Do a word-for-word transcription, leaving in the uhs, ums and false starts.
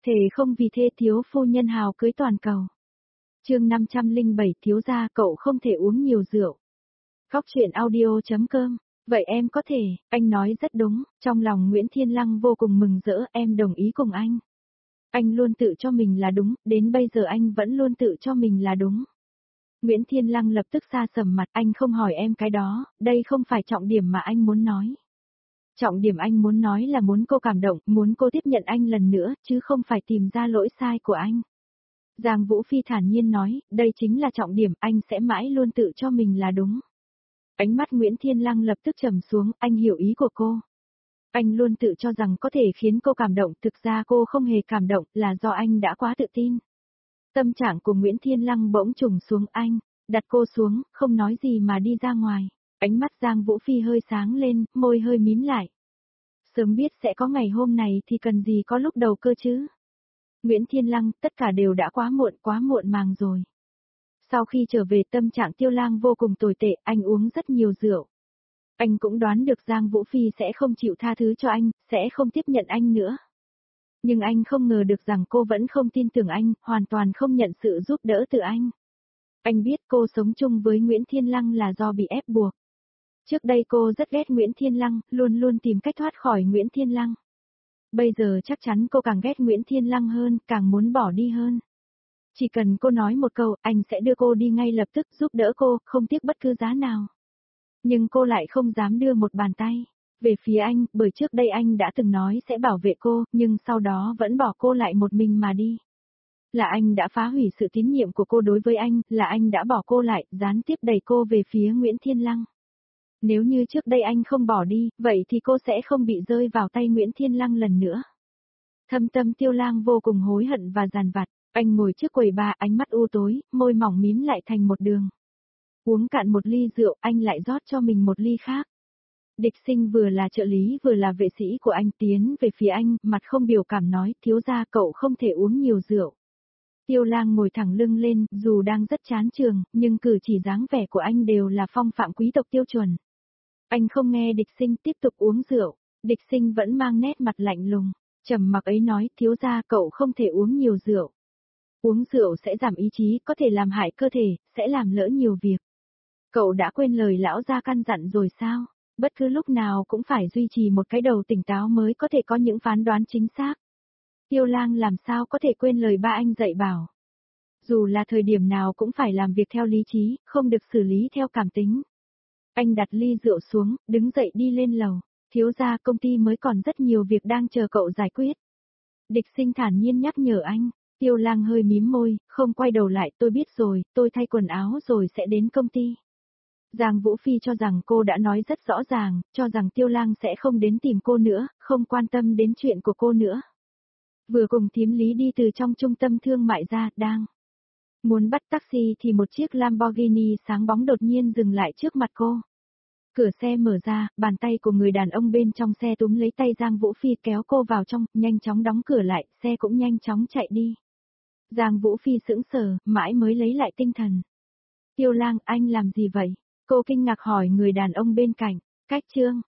Thề không vì thê thiếu phu nhân hào cưới toàn cầu. Chương năm trăm lẻ bảy thiếu gia cậu không thể uống nhiều rượu. Góc truyện audio.com. Vậy em có thể, anh nói rất đúng, trong lòng Nguyễn Thiên Lăng vô cùng mừng rỡ, em đồng ý cùng anh. Anh luôn tự cho mình là đúng, đến bây giờ anh vẫn luôn tự cho mình là đúng. Nguyễn Thiên Lăng lập tức xa sầm mặt, anh không hỏi em cái đó, đây không phải trọng điểm mà anh muốn nói. Trọng điểm anh muốn nói là muốn cô cảm động, muốn cô tiếp nhận anh lần nữa, chứ không phải tìm ra lỗi sai của anh. Giang Vũ Phi thản nhiên nói, đây chính là trọng điểm, anh sẽ mãi luôn tự cho mình là đúng. Ánh mắt Nguyễn Thiên Lăng lập tức trầm xuống, anh hiểu ý của cô. Anh luôn tự cho rằng có thể khiến cô cảm động, thực ra cô không hề cảm động, là do anh đã quá tự tin. Tâm trạng của Nguyễn Thiên Lăng bỗng trùng xuống, anh, đặt cô xuống, không nói gì mà đi ra ngoài. Ánh mắt Giang Vũ Phi hơi sáng lên, môi hơi mím lại. Sớm biết sẽ có ngày hôm này thì cần gì có lúc đầu cơ chứ. Nguyễn Thiên Lăng, tất cả đều đã quá muộn, quá muộn màng rồi. Sau khi trở về tâm trạng Tiêu Lang vô cùng tồi tệ, anh uống rất nhiều rượu. Anh cũng đoán được Giang Vũ Phi sẽ không chịu tha thứ cho anh, sẽ không tiếp nhận anh nữa. Nhưng anh không ngờ được rằng cô vẫn không tin tưởng anh, hoàn toàn không nhận sự giúp đỡ từ anh. Anh biết cô sống chung với Nguyễn Thiên Lăng là do bị ép buộc. Trước đây cô rất ghét Nguyễn Thiên Lăng, luôn luôn tìm cách thoát khỏi Nguyễn Thiên Lăng. Bây giờ chắc chắn cô càng ghét Nguyễn Thiên Lăng hơn, càng muốn bỏ đi hơn. Chỉ cần cô nói một câu, anh sẽ đưa cô đi ngay lập tức, giúp đỡ cô, không tiếc bất cứ giá nào. Nhưng cô lại không dám đưa một bàn tay về phía anh, bởi trước đây anh đã từng nói sẽ bảo vệ cô, nhưng sau đó vẫn bỏ cô lại một mình mà đi. Là anh đã phá hủy sự tín nhiệm của cô đối với anh, là anh đã bỏ cô lại, gián tiếp đẩy cô về phía Nguyễn Thiên Lăng. Nếu như trước đây anh không bỏ đi, vậy thì cô sẽ không bị rơi vào tay Nguyễn Thiên Lăng lần nữa. Thâm tâm Tiêu Lang vô cùng hối hận và dằn vặt, anh ngồi trước quầy bar, ánh mắt u tối, môi mỏng mím lại thành một đường. Uống cạn một ly rượu, anh lại rót cho mình một ly khác. Địch Sinh vừa là trợ lý vừa là vệ sĩ của anh tiến về phía anh, mặt không biểu cảm nói, thiếu gia cậu không thể uống nhiều rượu. Tiêu Lang ngồi thẳng lưng lên, dù đang rất chán trường, nhưng cử chỉ dáng vẻ của anh đều là phong phạm quý tộc tiêu chuẩn. Anh không nghe Địch Sinh tiếp tục uống rượu, Địch Sinh vẫn mang nét mặt lạnh lùng, trầm mặc ấy nói, thiếu gia cậu không thể uống nhiều rượu. Uống rượu sẽ giảm ý chí, có thể làm hại cơ thể, sẽ làm lỡ nhiều việc. Cậu đã quên lời lão gia căn dặn rồi sao? Bất cứ lúc nào cũng phải duy trì một cái đầu tỉnh táo mới có thể có những phán đoán chính xác. Tiêu Lang làm sao có thể quên lời ba anh dạy bảo. Dù là thời điểm nào cũng phải làm việc theo lý trí, không được xử lý theo cảm tính. Anh đặt ly rượu xuống, đứng dậy đi lên lầu. Thiếu gia công ty mới còn rất nhiều việc đang chờ cậu giải quyết. Địch Sinh thản nhiên nhắc nhở anh. Tiêu Lang hơi mím môi, không quay đầu lại, tôi biết rồi, tôi thay quần áo rồi sẽ đến công ty. Giang Vũ Phi cho rằng cô đã nói rất rõ ràng, cho rằng Tiêu Lang sẽ không đến tìm cô nữa, không quan tâm đến chuyện của cô nữa. Vừa cùng thím Lý đi từ trong trung tâm thương mại ra, đang muốn bắt taxi thì một chiếc Lamborghini sáng bóng đột nhiên dừng lại trước mặt cô. Cửa xe mở ra, bàn tay của người đàn ông bên trong xe túm lấy tay Giang Vũ Phi kéo cô vào trong, nhanh chóng đóng cửa lại, xe cũng nhanh chóng chạy đi. Giang Vũ Phi sững sờ, mãi mới lấy lại tinh thần. Tiêu Lang, anh làm gì vậy? Cô kinh ngạc hỏi người đàn ông bên cạnh. Cách Trương,